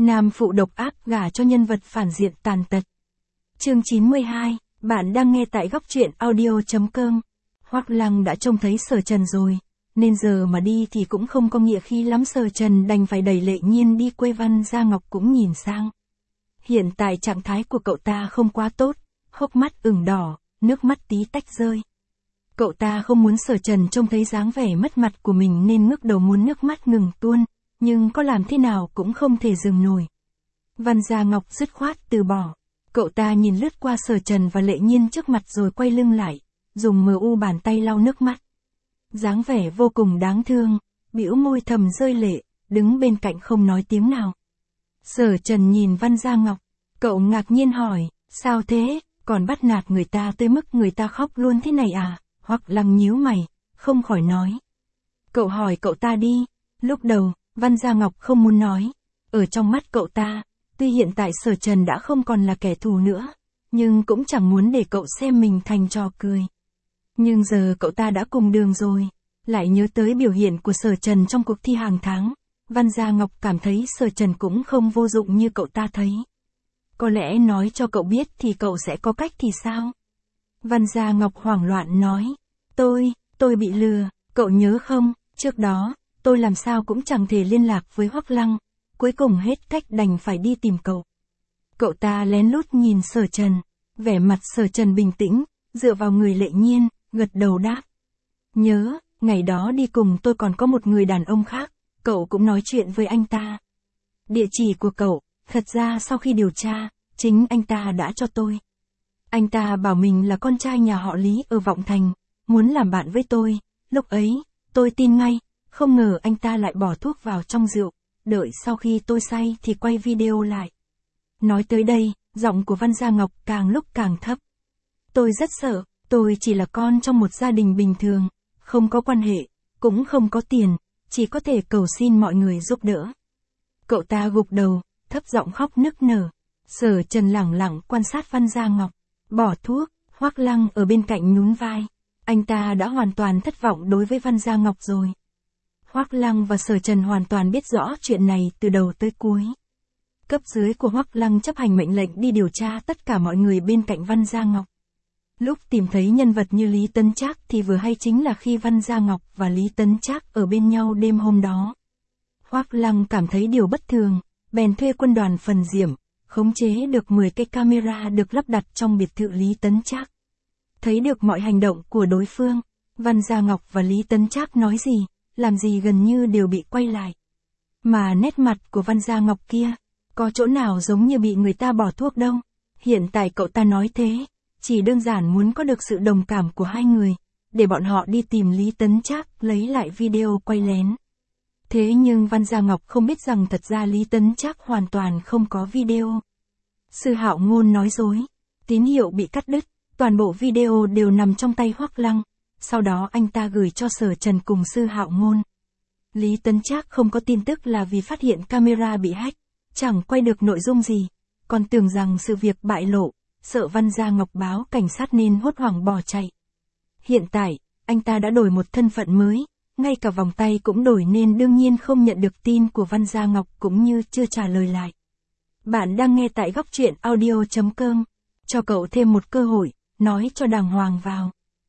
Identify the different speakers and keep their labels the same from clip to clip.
Speaker 1: Nam phụ độc ác gả cho nhân vật phản diện tàn tật. Chương 92, bạn đang nghe tại góc truyện audio.com. Hoắc Lăng đã trông thấy Sở Trần rồi, nên giờ mà đi thì cũng không có nghĩa khí lắm. Sở Trần đành phải đẩy Lệ Nhiên đi quê. Văn Gia Ngọc cũng nhìn sang. Hiện tại trạng thái của cậu ta không quá tốt, hốc mắt ửng đỏ, nước mắt tí tách rơi. Cậu ta không muốn Sở Trần trông thấy dáng vẻ mất mặt của mình nên ngước đầu muốn nước mắt ngừng tuôn, nhưng có làm thế nào cũng không thể dừng nổi. Văn Gia Ngọc dứt khoát từ bỏ. Cậu ta nhìn lướt qua Sở Trần và Lệ Nhiên trước mặt rồi quay lưng lại, dùng bàn tay lau nước mắt. Dáng vẻ vô cùng đáng thương, bĩu môi thầm rơi lệ, đứng bên cạnh không nói tiếng nào. Sở Trần nhìn Văn Gia Ngọc, cậu ngạc nhiên hỏi, sao thế, còn bắt nạt người ta tới mức người ta khóc luôn thế này à? Hoắc Lăng nhíu mày, không khỏi nói. Cậu hỏi cậu ta đi. Lúc đầu, Văn Gia Ngọc không muốn nói. Ở trong mắt cậu ta, tuy hiện tại Sở Trần đã không còn là kẻ thù nữa, nhưng cũng chẳng muốn để cậu xem mình thành trò cười. Nhưng giờ cậu ta đã cùng đường rồi, lại nhớ tới biểu hiện của Sở Trần trong cuộc thi hàng tháng, Văn Gia Ngọc cảm thấy Sở Trần cũng không vô dụng như cậu ta thấy. Có lẽ nói cho cậu biết thì cậu sẽ có cách thì sao? Văn Gia Ngọc hoảng loạn nói, tôi bị lừa, cậu nhớ không, trước đó, tôi làm sao cũng chẳng thể liên lạc với Hoắc Lăng, cuối cùng hết cách đành phải đi tìm cậu. Cậu ta lén lút nhìn Sở Trần, vẻ mặt Sở Trần bình tĩnh, dựa vào người Lệ Nhiên, gật đầu đáp. Nhớ, ngày đó đi cùng tôi còn có một người đàn ông khác, cậu cũng nói chuyện với anh ta. Địa chỉ của cậu, thật ra sau khi điều tra, chính anh ta đã cho tôi. Anh ta bảo mình là con trai nhà họ Lý ở Vọng Thành, muốn làm bạn với tôi, lúc ấy, tôi tin ngay, không ngờ anh ta lại bỏ thuốc vào trong rượu, đợi sau khi tôi say thì quay video lại. Nói tới đây, giọng của Văn Gia Ngọc càng lúc càng thấp. Tôi rất sợ, tôi chỉ là con trong một gia đình bình thường, không có quan hệ, cũng không có tiền, chỉ có thể cầu xin mọi người giúp đỡ. Cậu ta gục đầu, thấp giọng khóc nức nở. Sở Trần lẳng lặng quan sát Văn Gia Ngọc, bỏ thuốc, Hoắc Lăng ở bên cạnh nhún vai. Anh ta đã hoàn toàn thất vọng đối với Văn Gia Ngọc rồi. Hoắc Lăng và Sở Trần hoàn toàn biết rõ chuyện này từ đầu tới cuối. Cấp dưới của Hoắc Lăng chấp hành mệnh lệnh đi điều tra tất cả mọi người bên cạnh Văn Gia Ngọc. Lúc tìm thấy nhân vật như Lý Tấn Trác thì vừa hay chính là khi Văn Gia Ngọc và Lý Tấn Trác ở bên nhau đêm hôm đó. Hoắc Lăng cảm thấy điều bất thường, bèn thuê quân đoàn Phần Diệm, khống chế được 10 cái camera được lắp đặt trong biệt thự Lý Tấn Trác. Thấy được mọi hành động của đối phương, Văn Gia Ngọc và Lý Tấn Trác nói gì, làm gì gần như đều bị quay lại. Mà nét mặt của Văn Gia Ngọc kia, có chỗ nào giống như bị người ta bỏ thuốc đâu. Hiện tại cậu ta nói thế, chỉ đơn giản muốn có được sự đồng cảm của hai người, để bọn họ đi tìm Lý Tấn Trác lấy lại video quay lén. Thế nhưng Văn Gia Ngọc không biết rằng thật ra Lý Tấn Trác hoàn toàn không có video. Sư Hạo Ngôn nói dối, tín hiệu bị cắt đứt, toàn bộ video đều nằm trong tay Hoắc Lăng, sau đó anh ta gửi cho Sở Trần cùng Sư Hạo Ngôn. Lý Tấn Trác không có tin tức là vì phát hiện camera bị hack, chẳng quay được nội dung gì, còn tưởng rằng sự việc bại lộ, sợ Văn Gia Ngọc báo cảnh sát nên hốt hoảng bỏ chạy. Hiện tại, anh ta đã đổi một thân phận mới, ngay cả vòng tay cũng đổi nên đương nhiên không nhận được tin của Văn Gia Ngọc cũng như chưa trả lời lại. Bạn đang nghe tại góc truyện audio.com, cho cậu thêm một cơ hội, nói cho đàng hoàng vào.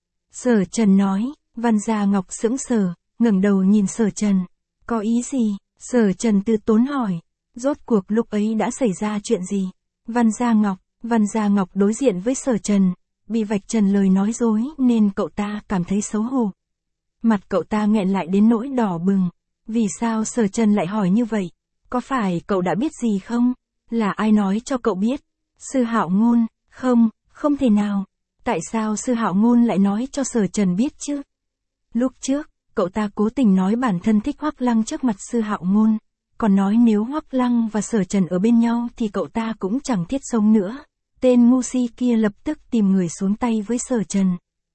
Speaker 1: Sở Trần nói, Văn Gia Ngọc sững sờ, ngẩng đầu nhìn Sở Trần. Có ý gì? Sở Trần từ tốn hỏi. Rốt cuộc lúc ấy đã xảy ra chuyện gì? Văn Gia Ngọc đối diện với Sở Trần, bị vạch trần lời nói dối nên cậu ta cảm thấy xấu hổ. Mặt cậu ta nghẹn lại đến nỗi đỏ bừng. Vì sao Sở Trần lại hỏi như vậy? Có phải cậu đã biết gì không? Là ai nói cho cậu biết? Sư Hạo Ngôn? Không thể nào. Tại sao Sư Hạo Ngôn lại nói cho Sở Trần biết chứ? Lúc trước, cậu ta cố tình nói bản thân thích Hoắc Lăng trước mặt Sư Hạo Ngôn, còn nói nếu Hoắc Lăng và Sở Trần ở bên nhau thì cậu ta cũng chẳng thiết sống nữa. Tên ngu si kia lập tức tìm người xuống tay với Sở Trần.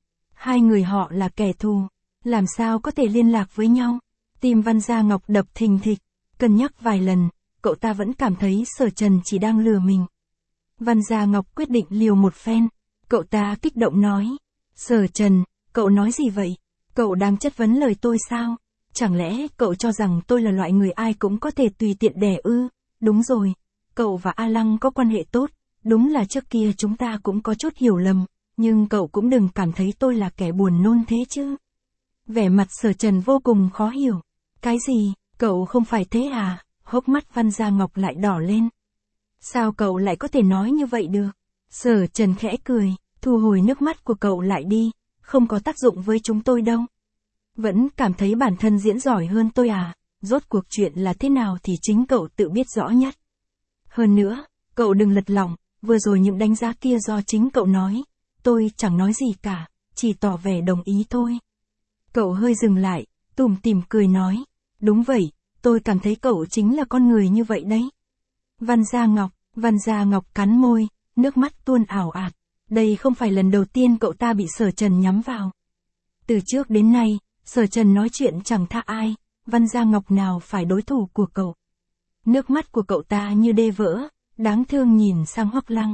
Speaker 1: Hai người họ là kẻ thù, làm sao có thể liên lạc với nhau? Tim Văn Gia Ngọc đập thình thịch, cân nhắc vài lần, cậu ta vẫn cảm thấy Sở Trần chỉ đang lừa mình. Văn Gia Ngọc quyết định liều một phen, cậu ta kích động nói. Sở Trần, cậu nói gì vậy? Cậu đang chất vấn lời tôi sao? Chẳng lẽ cậu cho rằng tôi là loại người ai cũng có thể tùy tiện đẻ ư? đúng rồi, cậu và A Lăng có quan hệ tốt, đúng là trước kia chúng ta cũng có chút hiểu lầm, nhưng cậu cũng đừng cảm thấy tôi là kẻ buồn nôn thế chứ. Vẻ mặt Sở Trần vô cùng khó hiểu. Cái gì, cậu không phải thế à? Hốc mắt Văn Gia Ngọc lại đỏ lên. Sao cậu lại có thể nói như vậy được? Sở Trần khẽ cười, thu hồi nước mắt của cậu lại đi, không có tác dụng với chúng tôi đâu. Vẫn cảm thấy bản thân diễn giỏi hơn tôi à? Rốt cuộc chuyện là thế nào thì chính cậu tự biết rõ nhất. Hơn nữa, cậu đừng lật lọng, vừa rồi những đánh giá kia do chính cậu nói. Tôi chẳng nói gì cả, chỉ tỏ vẻ đồng ý thôi. Cậu hơi dừng lại, tủm tỉm cười nói. Đúng vậy, tôi cảm thấy cậu chính là con người như vậy đấy. Văn Gia Ngọc cắn môi, nước mắt tuôn ảo ạt. Đây không phải lần đầu tiên cậu ta bị Sở Trần nhắm vào. Từ trước đến nay, Sở Trần nói chuyện chẳng tha ai, Văn Gia Ngọc nào phải đối thủ của cậu. Nước mắt của cậu ta như đê vỡ, đáng thương nhìn sang Hoắc Lăng.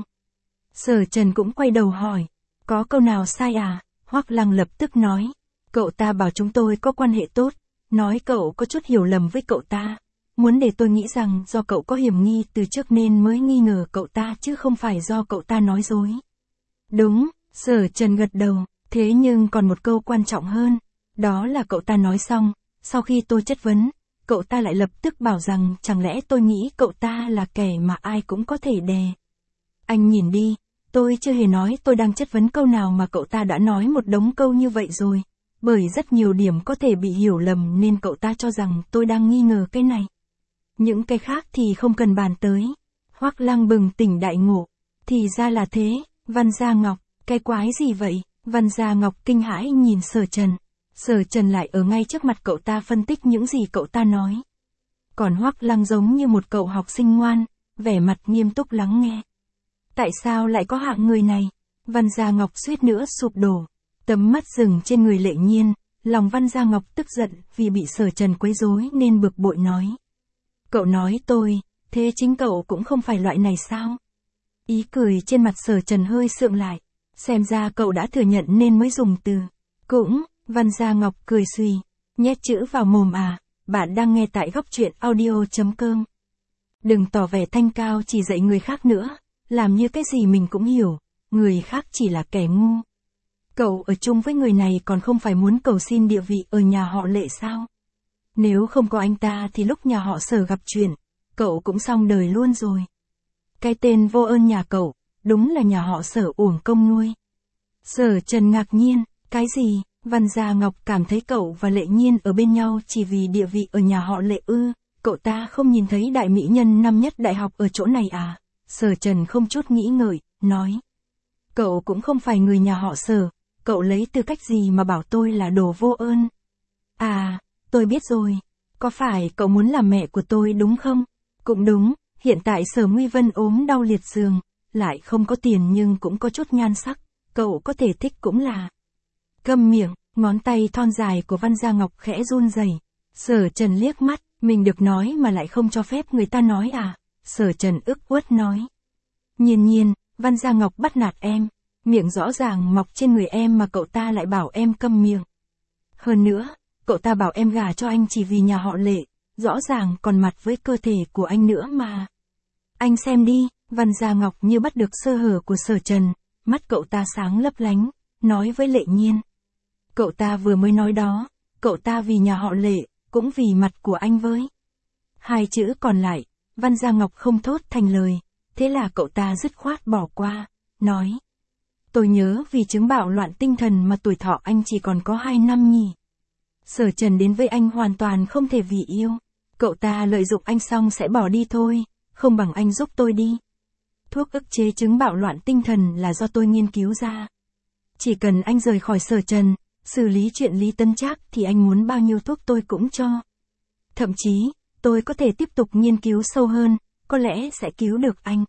Speaker 1: Sở Trần cũng quay đầu hỏi, có câu nào sai à? Hoắc Lăng lập tức nói, cậu ta bảo chúng tôi có quan hệ tốt, nói cậu có chút hiểu lầm với cậu ta, muốn để tôi nghĩ rằng do cậu có hiểm nghi từ trước nên mới nghi ngờ cậu ta chứ không phải do cậu ta nói dối. Đúng, Sở Trần gật đầu, thế nhưng còn một câu quan trọng hơn, đó là cậu ta nói xong, sau khi tôi chất vấn, cậu ta lại lập tức bảo rằng chẳng lẽ tôi nghĩ cậu ta là kẻ mà ai cũng có thể đè. Anh nhìn đi, tôi chưa hề nói tôi đang chất vấn câu nào mà cậu ta đã nói một đống câu như vậy rồi, bởi rất nhiều điểm có thể bị hiểu lầm nên cậu ta cho rằng tôi đang nghi ngờ cái này. Những cái khác thì không cần bàn tới. Hoắc Lăng bừng tỉnh đại ngộ, thì ra là thế, Văn Gia Ngọc, cái quái gì vậy? Văn Gia Ngọc kinh hãi nhìn Sở Trần. Sở Trần lại ở ngay trước mặt cậu ta phân tích những gì cậu ta nói. Còn Hoắc Lăng giống như một cậu học sinh ngoan, vẻ mặt nghiêm túc lắng nghe. Tại sao lại có hạng người này? Văn Gia Ngọc suýt nữa sụp đổ. Tấm mắt dừng trên người Lệ Nhiên, lòng Văn Gia Ngọc tức giận vì bị Sở Trần quấy rối nên bực bội nói. Cậu nói tôi, thế chính cậu cũng không phải loại này sao? Ý cười trên mặt Sở Trần hơi sượng lại. Xem ra cậu đã thừa nhận nên mới dùng từ. Cũng, Văn Gia Ngọc cười suy, nhét chữ vào mồm à, bạn đang nghe tại góc truyện audio.com. Đừng tỏ vẻ thanh cao chỉ dạy người khác nữa, làm như cái gì mình cũng hiểu, người khác chỉ là kẻ ngu. Cậu ở chung với người này còn không phải muốn cầu xin địa vị ở nhà họ Lệ sao? Nếu không có anh ta thì lúc nhà họ Sở gặp chuyện, cậu cũng xong đời luôn rồi. Cái tên vô ơn nhà cậu, đúng là nhà họ Sở uổng công nuôi. Sở Trần ngạc nhiên, cái gì? Văn Gia Ngọc cảm thấy cậu và Lệ Nhiên ở bên nhau chỉ vì địa vị ở nhà họ Lệ ư? Cậu ta không nhìn thấy đại mỹ nhân năm nhất đại học ở chỗ này à? Sở Trần không chút nghĩ ngợi, nói. Cậu cũng không phải người nhà họ Sở, cậu lấy tư cách gì mà bảo tôi là đồ vô ơn? À, tôi biết rồi, có phải cậu muốn làm mẹ của tôi đúng không? Cũng đúng, hiện tại Sở Nguy Vân ốm đau liệt giường, lại không có tiền nhưng cũng có chút nhan sắc, cậu có thể thích cũng là. Câm miệng, ngón tay thon dài của Văn Gia Ngọc khẽ run rẩy. Sở Trần liếc mắt, mình được nói mà lại không cho phép người ta nói à? Sở Trần ức uất nói. Nhiên, Văn Gia Ngọc bắt nạt em, miệng rõ ràng mọc trên người em mà cậu ta lại bảo em câm miệng. Hơn nữa, cậu ta bảo em gả cho anh chỉ vì nhà họ Lệ, rõ ràng còn mặt với cơ thể của anh nữa mà. Anh xem đi, Văn Gia Ngọc như bắt được sơ hở của Sở Trần, mắt cậu ta sáng lấp lánh, nói với Lệ Nhiên. Cậu ta vừa mới nói đó, cậu ta vì nhà họ Lệ, cũng vì mặt của anh với. Hai chữ còn lại, Văn Gia Ngọc không thốt thành lời, thế là cậu ta dứt khoát bỏ qua, nói. Tôi nhớ vì chứng bạo loạn tinh thần mà tuổi thọ anh chỉ còn có 2 năm nhỉ. Sở Trần đến với anh hoàn toàn không thể vì yêu. Cậu ta lợi dụng anh xong sẽ bỏ đi thôi, không bằng anh giúp tôi đi. Thuốc ức chế chứng bạo loạn tinh thần là do tôi nghiên cứu ra. Chỉ cần anh rời khỏi Sở Trần, xử lý chuyện Lý Tân Trác thì anh muốn bao nhiêu thuốc tôi cũng cho. Thậm chí, tôi có thể tiếp tục nghiên cứu sâu hơn, có lẽ sẽ cứu được anh.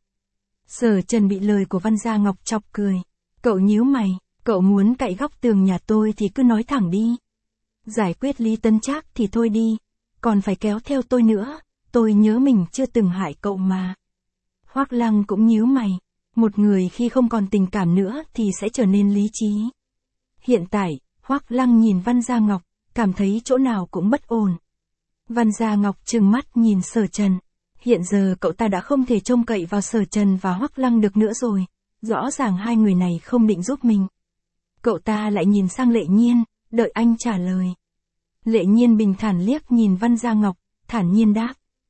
Speaker 1: Sở Trần bị lời của Văn Gia Ngọc chọc cười. Cậu nhíu mày, cậu muốn cạy góc tường nhà tôi thì cứ nói thẳng đi. Giải quyết Lý Tân Trác thì thôi đi, còn phải kéo theo tôi nữa, tôi nhớ mình chưa từng hại cậu mà. Hoắc Lăng cũng nhíu mày, một người khi không còn tình cảm nữa thì sẽ trở nên lý trí. Hiện tại, Hoắc Lăng nhìn Văn Gia Ngọc, cảm thấy chỗ nào cũng bất ổn. Văn Gia Ngọc trừng mắt nhìn Sở Trần, Hiện giờ cậu ta đã không thể trông cậy vào Sở Trần và Hoắc Lăng được nữa rồi, rõ ràng hai người này không định giúp mình. Cậu ta lại nhìn sang Lệ Nhiên, đợi anh trả lời. Lệ Nhiên bình thản liếc nhìn Văn Gia Ngọc, thản nhiên đáp.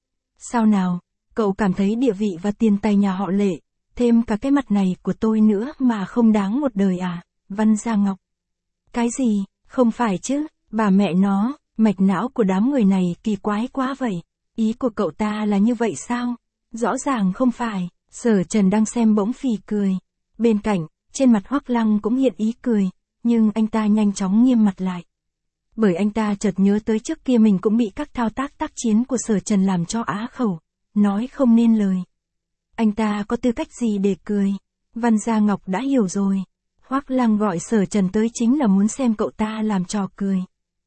Speaker 1: Sao nào, cậu cảm thấy địa vị và tiền tài nhà họ Lệ, thêm cả cái mặt này của tôi nữa mà không đáng một đời à, Văn Gia Ngọc? Cái gì, không phải chứ, bà mẹ nó, mạch não của đám người này kỳ quái quá vậy. Ý của cậu ta là như vậy sao? Rõ ràng không phải. Sở Trần đang xem bỗng phì cười. Bên cạnh, trên mặt Hoắc Lăng cũng hiện ý cười, nhưng anh ta nhanh chóng nghiêm mặt lại. Bởi anh ta chợt nhớ tới trước kia mình cũng bị các thao tác tác chiến của Sở Trần làm cho á khẩu, nói không nên lời. Anh ta có tư cách gì để cười? Văn Gia Ngọc đã hiểu rồi. Hoắc Lăng gọi Sở Trần tới chính là muốn xem cậu ta làm trò cười.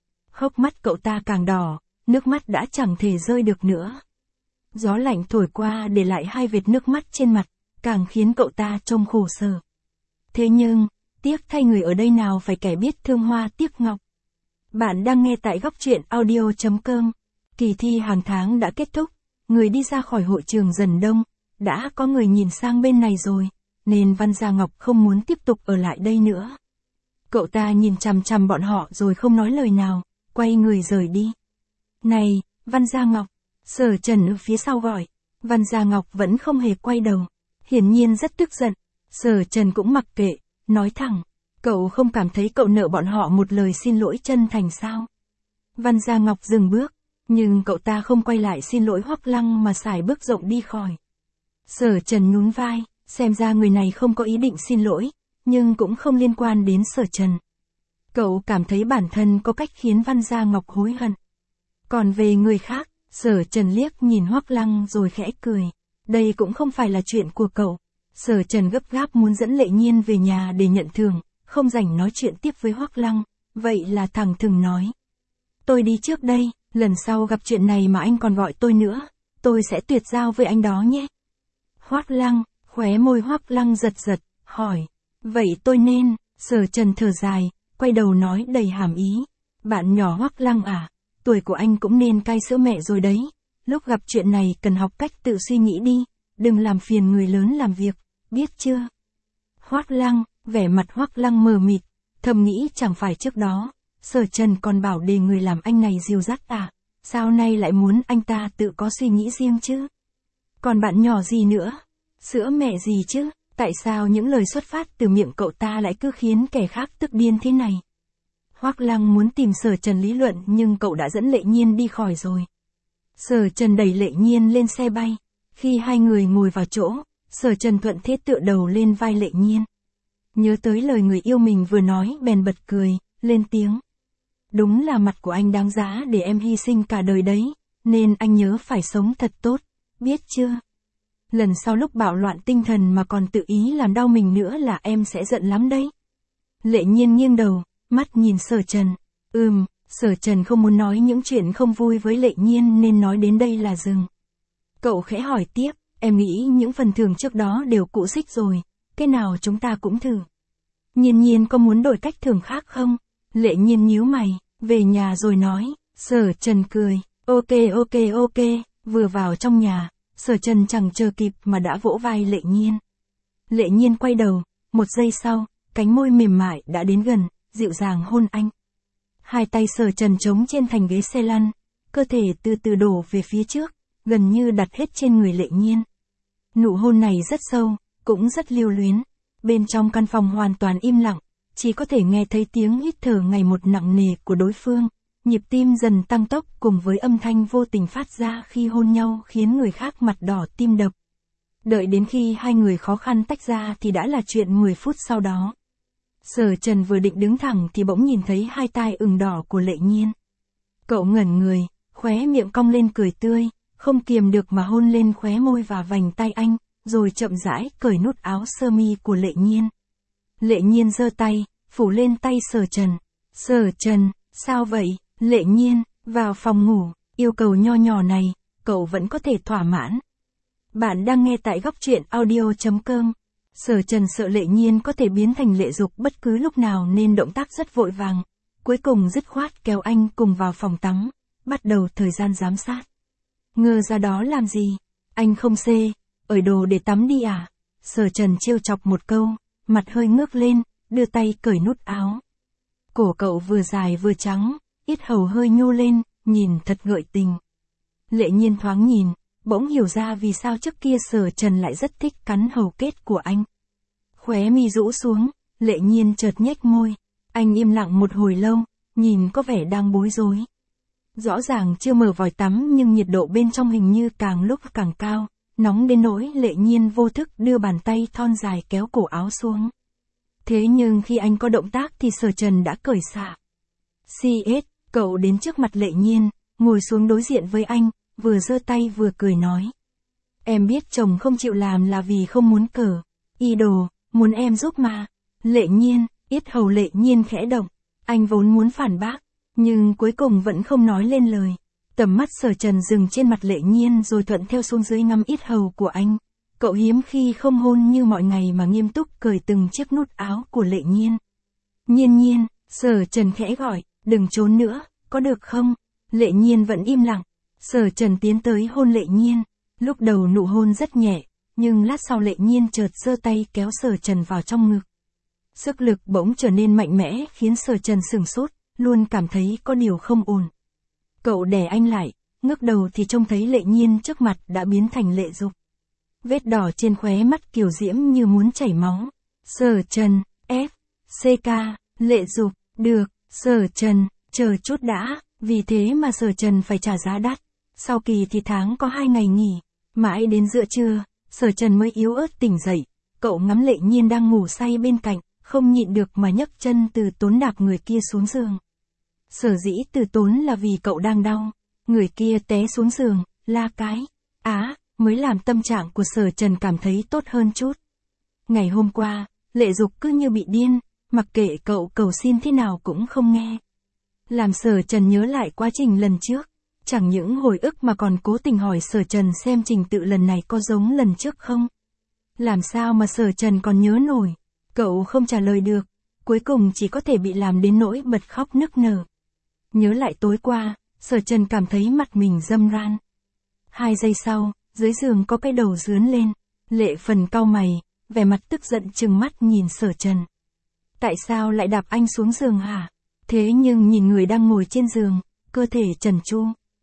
Speaker 1: Hốc mắt cậu ta càng đỏ, nước mắt đã chẳng thể rơi được nữa. Gió lạnh thổi qua để lại hai vệt nước mắt trên mặt, càng khiến cậu ta trông khổ sở. Thế nhưng, tiếc thay người ở đây nào phải kẻ biết thương hoa tiếc ngọc. Bạn đang nghe tại góc truyện audio.com. Kỳ thi hàng tháng đã kết thúc, người đi ra khỏi hội trường dần đông, đã có người nhìn sang bên này rồi, nên Văn Gia Ngọc không muốn tiếp tục ở lại đây nữa. Cậu ta nhìn chằm chằm bọn họ rồi không nói lời nào, quay người rời đi. Này, Văn Gia Ngọc, Sở Trần ở phía sau gọi. Văn Gia Ngọc vẫn không hề quay đầu, hiển nhiên rất tức giận. Sở Trần cũng mặc kệ, nói thẳng, cậu không cảm thấy cậu nợ bọn họ một lời xin lỗi chân thành sao? Văn Gia Ngọc dừng bước, nhưng cậu ta không quay lại xin lỗi Hoắc Lăng mà sải bước rộng đi khỏi. Sở Trần nhún vai, xem ra người này không có ý định xin lỗi, nhưng cũng không liên quan đến Sở Trần. Cậu cảm thấy bản thân có cách khiến Văn Gia Ngọc hối hận. Còn về người khác, Sở Trần liếc nhìn Hoắc Lăng rồi khẽ cười. Đây cũng không phải là chuyện của cậu. Sở Trần gấp gáp muốn dẫn Lệ Nhiên về nhà để nhận thưởng, không rảnh nói chuyện tiếp với Hoắc Lăng, vậy là thẳng thừng nói. Tôi đi trước đây, lần sau gặp chuyện này mà anh còn gọi tôi nữa, tôi sẽ tuyệt giao với anh đó nhé. Hoắc Lăng, khóe môi Hoắc Lăng giật giật, hỏi. Vậy tôi nên, Sở Trần thở dài, quay đầu nói đầy hàm ý. Bạn nhỏ Hoắc Lăng à, tuổi của anh cũng nên cai sữa mẹ rồi đấy. Lúc gặp chuyện này cần học cách tự suy nghĩ đi, đừng làm phiền người lớn làm việc, biết chưa? Hoắc Lăng, vẻ mặt Hoắc Lăng mờ mịt, thầm nghĩ chẳng phải trước đó, Sở Trần còn bảo để người làm anh này dìu dắt à, sao nay lại muốn anh ta tự có suy nghĩ riêng chứ? Còn bạn nhỏ gì nữa? Sữa mẹ gì chứ? Tại sao những lời xuất phát từ miệng cậu ta lại cứ khiến kẻ khác tức điên thế này? Hoắc Lăng muốn tìm Sở Trần lý luận nhưng cậu đã dẫn Lệ Nhiên đi khỏi rồi. Sở Trần đẩy Lệ Nhiên lên xe bay. Khi hai người ngồi vào chỗ, Sở Trần thuận thế tựa đầu lên vai Lệ Nhiên. Nhớ tới lời người yêu mình vừa nói bèn bật cười, lên tiếng. Đúng là mặt của anh đáng giá để em hy sinh cả đời đấy, nên anh nhớ phải sống thật tốt, biết chưa? Lần sau lúc bạo loạn tinh thần mà còn tự ý làm đau mình nữa là em sẽ giận lắm đấy. Lệ Nhiên nghiêng đầu, mắt nhìn Sở Trần. Sở Trần không muốn nói những chuyện không vui với Lệ Nhiên nên nói đến đây là dừng. Cậu khẽ hỏi tiếp, em nghĩ những phần thưởng trước đó đều cũ xích rồi, cái nào chúng ta cũng thử. Nhiên Nhiên có muốn đổi cách thưởng khác không? Lệ Nhiên nhíu mày, về nhà rồi nói. Sở Trần cười, ok, vừa vào trong nhà, Sở Trần chẳng chờ kịp mà đã vỗ vai Lệ Nhiên. Lệ Nhiên quay đầu, một giây sau, cánh môi mềm mại đã đến gần, dịu dàng hôn anh. Hai tay Sở Trần chống trên thành ghế xe lăn, cơ thể từ từ đổ về phía trước, gần như đặt hết trên người Lệ Nhiên. Nụ hôn này rất sâu, cũng rất lưu luyến. Bên trong căn phòng hoàn toàn im lặng, chỉ có thể nghe thấy tiếng hít thở ngày một nặng nề của đối phương, nhịp tim dần tăng tốc cùng với âm thanh vô tình phát ra khi hôn nhau khiến người khác mặt đỏ tim đập. Đợi đến khi hai người khó khăn tách ra thì đã là chuyện 10 phút sau đó. Sở Trần vừa định đứng thẳng thì bỗng nhìn thấy hai tai ửng đỏ của Lệ Nhiên. Cậu ngẩn người, khóe miệng cong lên cười tươi, không kiềm được mà hôn lên khóe môi và vành tay anh, rồi chậm rãi cởi nút áo sơ mi của Lệ Nhiên. Lệ Nhiên giơ tay, phủ lên tay Sở Trần. Sở Trần, sao vậy? Lệ Nhiên, vào phòng ngủ, yêu cầu nho nhỏ này, cậu vẫn có thể thỏa mãn. Bạn đang nghe tại góc truyện audio.com. Sở Trần sợ Lệ Nhiên có thể biến thành lệ dục bất cứ lúc nào nên động tác rất vội vàng. Cuối cùng dứt khoát kéo anh cùng vào phòng tắm, bắt đầu thời gian giám sát. Ngờ ra đó làm gì? Anh không xê, ở đồ để tắm đi à? Sở Trần trêu chọc một câu, mặt hơi ngước lên, đưa tay cởi nút áo. Cổ cậu vừa dài vừa trắng, yết hầu hơi nhô lên, nhìn thật gợi tình. Lệ Nhiên thoáng nhìn, bỗng hiểu ra vì sao trước kia Sở Trần lại rất thích cắn hầu kết của anh. Khóe mi rũ xuống, Lệ Nhiên chợt nhếch môi. Anh im lặng một hồi lâu, nhìn có vẻ đang bối rối. Rõ ràng chưa mở vòi tắm nhưng nhiệt độ bên trong hình như càng lúc càng cao, nóng đến nỗi Lệ Nhiên vô thức đưa bàn tay thon dài kéo cổ áo xuống. Thế nhưng khi anh có động tác thì Sở Trần đã cởi xả. CS, cậu đến trước mặt Lệ Nhiên, ngồi xuống đối diện với anh, vừa giơ tay vừa cười nói. Em biết chồng không chịu làm là vì không muốn cờ. Y đồ, muốn em giúp mà. Lệ Nhiên, yết hầu Lệ Nhiên khẽ động. Anh vốn muốn phản bác, nhưng cuối cùng vẫn không nói lên lời. Tầm mắt Sở Trần dừng trên mặt Lệ Nhiên rồi thuận theo xuống dưới ngắm yết hầu của anh. Cậu hiếm khi không hôn như mọi ngày mà nghiêm túc cởi từng chiếc nút áo của Lệ Nhiên. Nhiên Nhiên, Sở Trần khẽ gọi, đừng trốn nữa, có được không? Lệ Nhiên vẫn im lặng. Sở Trần tiến tới hôn Lệ Nhiên. Lúc đầu nụ hôn rất nhẹ, nhưng lát sau Lệ Nhiên chợt giơ tay kéo Sở Trần vào trong ngực. Sức lực bỗng trở nên mạnh mẽ khiến Sở Trần sửng sốt, luôn cảm thấy có điều không ổn. Cậu đè anh lại, ngước đầu thì trông thấy Lệ Nhiên trước mặt đã biến thành Lệ Dục. Vết đỏ trên khóe mắt kiều diễm như muốn chảy máu. Sở Trần, F, CK, Lệ Dục, được, Sở Trần, chờ chút đã, vì thế mà Sở Trần phải trả giá đắt. Sau kỳ thì tháng có 2 ngày nghỉ, mãi đến giữa trưa, Sở Trần mới yếu ớt tỉnh dậy. Cậu ngắm Lệ Nhiên đang ngủ say bên cạnh, không nhịn được mà nhấc chân Từ Tốn đạp người kia xuống giường. Sở dĩ Từ Tốn là vì cậu đang đau, người kia té xuống giường, la cái, mới làm tâm trạng của Sở Trần cảm thấy tốt hơn chút. Ngày hôm qua, Lệ Dục cứ như bị điên, mặc kệ cậu cầu xin thế nào cũng không nghe. Làm Sở Trần nhớ lại quá trình lần trước, chẳng những hồi ức mà còn cố tình hỏi Sở Trần xem trình tự lần này có giống lần trước không. Làm sao mà Sở Trần còn nhớ nổi, cậu không trả lời được, cuối cùng chỉ có thể bị làm đến nỗi bật khóc nức nở. Nhớ lại tối qua, Sở Trần cảm thấy mặt mình râm ran. 2 giây sau, dưới giường có cái đầu rướn lên, Lệ Phần cau mày, vẻ mặt tức giận trừng mắt nhìn Sở Trần. Tại sao lại đạp anh xuống giường hả? Thế nhưng nhìn người đang ngồi trên giường, cơ thể trần tru.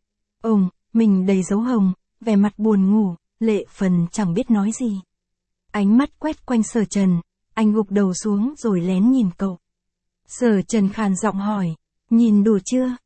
Speaker 1: Mình đầy dấu hồng, vẻ mặt buồn ngủ, Lệ Phần chẳng biết nói gì. Ánh mắt quét quanh Sở Trần, anh gục đầu xuống rồi lén nhìn cậu. Sở Trần khàn giọng hỏi, nhìn đủ chưa?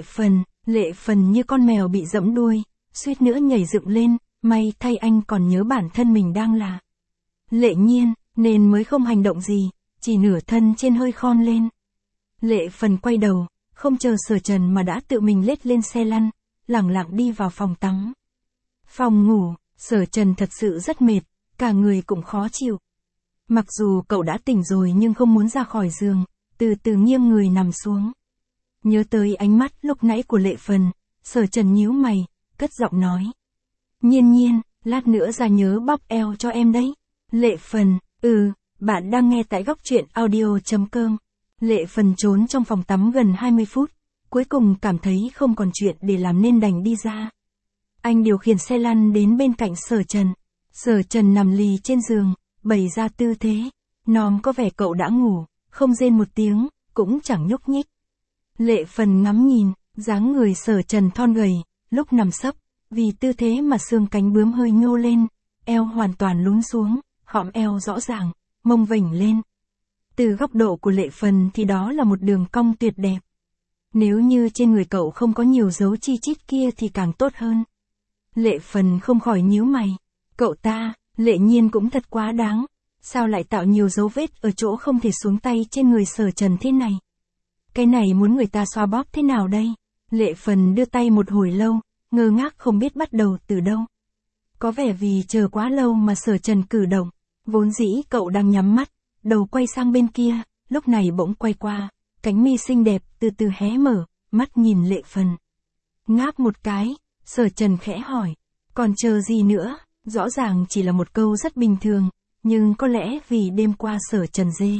Speaker 1: Lệ Phần như con mèo bị giẫm đuôi, suýt nữa nhảy dựng lên, may thay anh còn nhớ bản thân mình đang là Lệ Nhiên, nên mới không hành động gì, chỉ nửa thân trên hơi khom lên. Lệ Phần quay đầu, không chờ Sở Trần mà đã tự mình lết lên xe lăn, lẳng lặng đi vào phòng tắm. Phòng ngủ, Sở Trần thật sự rất mệt, cả người cũng khó chịu. Mặc dù cậu đã tỉnh rồi nhưng không muốn ra khỏi giường, từ từ nghiêng người nằm xuống. Nhớ tới ánh mắt lúc nãy của Lệ Phần, Sở Trần nhíu mày, cất giọng nói. Nhiên, lát nữa ra nhớ bóp eo cho em đấy. Lệ Phần, bạn đang nghe tại góc truyện audio.com. Lệ Phần trốn trong phòng tắm gần 20 phút, cuối cùng cảm thấy không còn chuyện để làm nên đành đi ra. Anh điều khiển xe lăn đến bên cạnh Sở Trần. Sở Trần nằm lì trên giường, bày ra tư thế. Nòm có vẻ cậu đã ngủ, không rên một tiếng, cũng chẳng nhúc nhích. Lệ Phần ngắm nhìn, dáng người Sở Trần thon gầy, lúc nằm sấp, vì tư thế mà xương cánh bướm hơi nhô lên, eo hoàn toàn lún xuống, hõm eo rõ ràng, mông vểnh lên. Từ góc độ của Lệ Phần thì đó là một đường cong tuyệt đẹp. Nếu như trên người cậu không có nhiều dấu chi chít kia thì càng tốt hơn. Lệ Phần không khỏi nhíu mày. Cậu ta, Lệ Nhiên cũng thật quá đáng. Sao lại tạo nhiều dấu vết ở chỗ không thể xuống tay trên người Sở Trần thế này? Cái này muốn người ta xoa bóp thế nào đây? Lệ Phần đưa tay một hồi lâu, ngơ ngác không biết bắt đầu từ đâu. Có vẻ vì chờ quá lâu mà Sở Trần cử động. Vốn dĩ cậu đang nhắm mắt, đầu quay sang bên kia, lúc này bỗng quay qua, cánh mi xinh đẹp từ từ hé mở, mắt nhìn Lệ Phần. Ngáp một cái, Sở Trần khẽ hỏi, còn chờ gì nữa? Rõ ràng chỉ là một câu rất bình thường, nhưng có lẽ vì đêm qua Sở Trần dê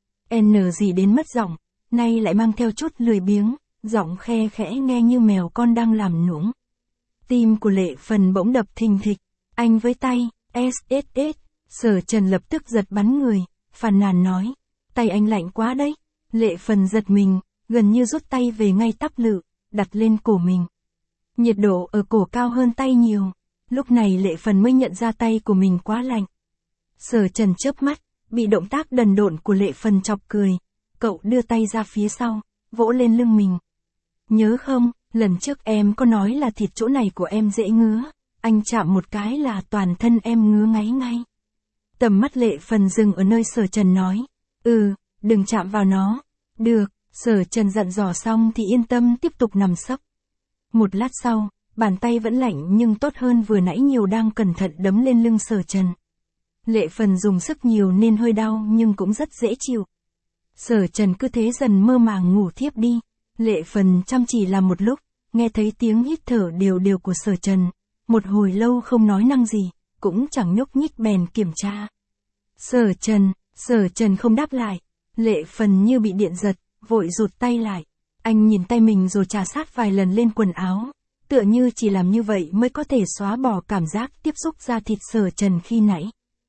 Speaker 1: gì đến mất giọng, nay lại mang theo chút lười biếng, giọng khe khẽ nghe như mèo con đang làm nũng. Tim của Lệ Phần bỗng đập thình thịch, Anh với tay, SSS, Sở Trần lập tức giật bắn người, phàn nàn nói. Tay anh lạnh quá đấy. Lệ Phần giật mình, gần như rút tay về ngay tắp lự, đặt lên cổ mình. Nhiệt độ ở cổ cao hơn tay nhiều. Lúc này Lệ Phần mới nhận ra tay của mình quá lạnh. Sở Trần chớp mắt, bị động tác đần độn của Lệ Phần chọc cười. Cậu đưa tay ra phía sau, vỗ lên lưng mình. Nhớ không, lần trước em có nói là thịt chỗ này của em dễ ngứa. Anh chạm một cái là toàn thân em ngứa ngáy ngay. Tầm mắt Lệ Phần dừng ở nơi Sở Trần nói. Đừng chạm vào nó. Được, Sở Trần dặn dò xong thì yên tâm tiếp tục nằm sấp. Một lát sau, bàn tay vẫn lạnh nhưng tốt hơn vừa nãy nhiều đang cẩn thận đấm lên lưng Sở Trần. Lệ Phần dùng sức nhiều nên hơi đau nhưng cũng rất dễ chịu. Sở Trần cứ thế dần mơ màng ngủ thiếp đi. Lệ Phần chăm chỉ làm một lúc, nghe thấy tiếng hít thở đều đều của Sở Trần. Một hồi lâu không nói năng gì, cũng chẳng nhúc nhích bèn kiểm tra. Sở Trần không đáp lại. Lệ Phần như bị điện giật, vội rụt tay lại. Anh nhìn tay mình rồi chà sát vài lần lên quần áo. Tựa như chỉ làm như vậy mới có thể xóa bỏ cảm giác tiếp xúc da thịt Sở Trần khi nãy.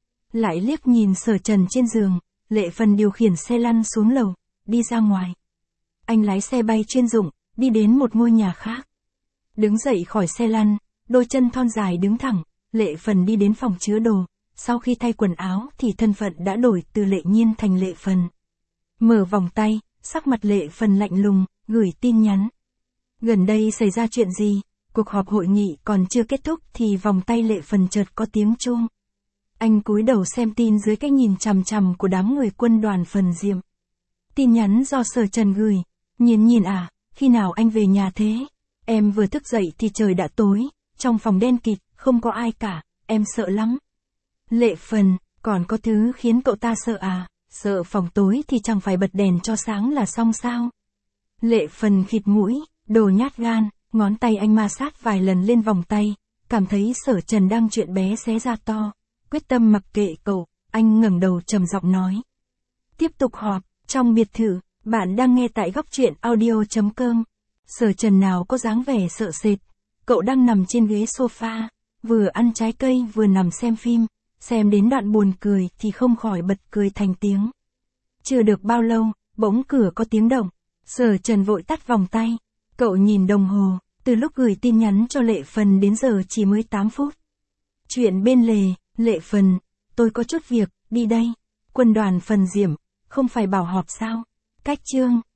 Speaker 1: Lại liếc nhìn Sở Trần trên giường, Lệ Phần điều khiển xe lăn xuống lầu, đi ra ngoài. Anh lái xe bay chuyên dụng, đi đến một ngôi nhà khác. Đứng dậy khỏi xe lăn, đôi chân thon dài đứng thẳng, Lệ Phần đi đến phòng chứa đồ. Sau khi thay quần áo thì thân phận đã đổi từ Lệ Nhiên thành Lệ Phần. Mở vòng tay, sắc mặt Lệ Phần lạnh lùng, gửi tin nhắn. Gần đây xảy ra chuyện gì? Cuộc họp hội nghị còn chưa kết thúc thì vòng tay Lệ Phần chợt có tiếng chuông. Anh cúi đầu xem tin dưới cái nhìn chằm chằm của đám người quân đoàn Phần Diệm. Tin nhắn do Sở Trần gửi. Nhìn à, khi nào anh về nhà thế? Em vừa thức dậy thì trời đã tối, trong phòng đen kịt, không có ai cả, em sợ lắm. Lệ Phần, còn có thứ khiến cậu ta sợ à? Sợ phòng tối thì chẳng phải bật đèn cho sáng là xong sao? Lệ Phần khịt mũi, đồ nhát gan, ngón tay anh ma sát vài lần lên vòng tay, cảm thấy Sở Trần đang chuyện bé xé ra to. Quyết tâm mặc kệ cậu, anh ngẩng đầu trầm giọng nói. Tiếp tục họp, trong biệt thự, bạn đang nghe tại góc truyện audio.com. Sở Trần nào có dáng vẻ sợ sệt, cậu đang nằm trên ghế sofa, vừa ăn trái cây vừa nằm xem phim, xem đến đoạn buồn cười thì không khỏi bật cười thành tiếng. Chưa được bao lâu, bỗng cửa có tiếng động, Sở Trần vội tắt vòng tay, cậu nhìn đồng hồ, từ lúc gửi tin nhắn cho Lệ Phần đến giờ chỉ mới 8 phút. Chuyện bên lề, Lệ Phần, tôi có chút việc, đi đây. Quân đoàn Phần Diệm, không phải bảo họp sao? Cách chương.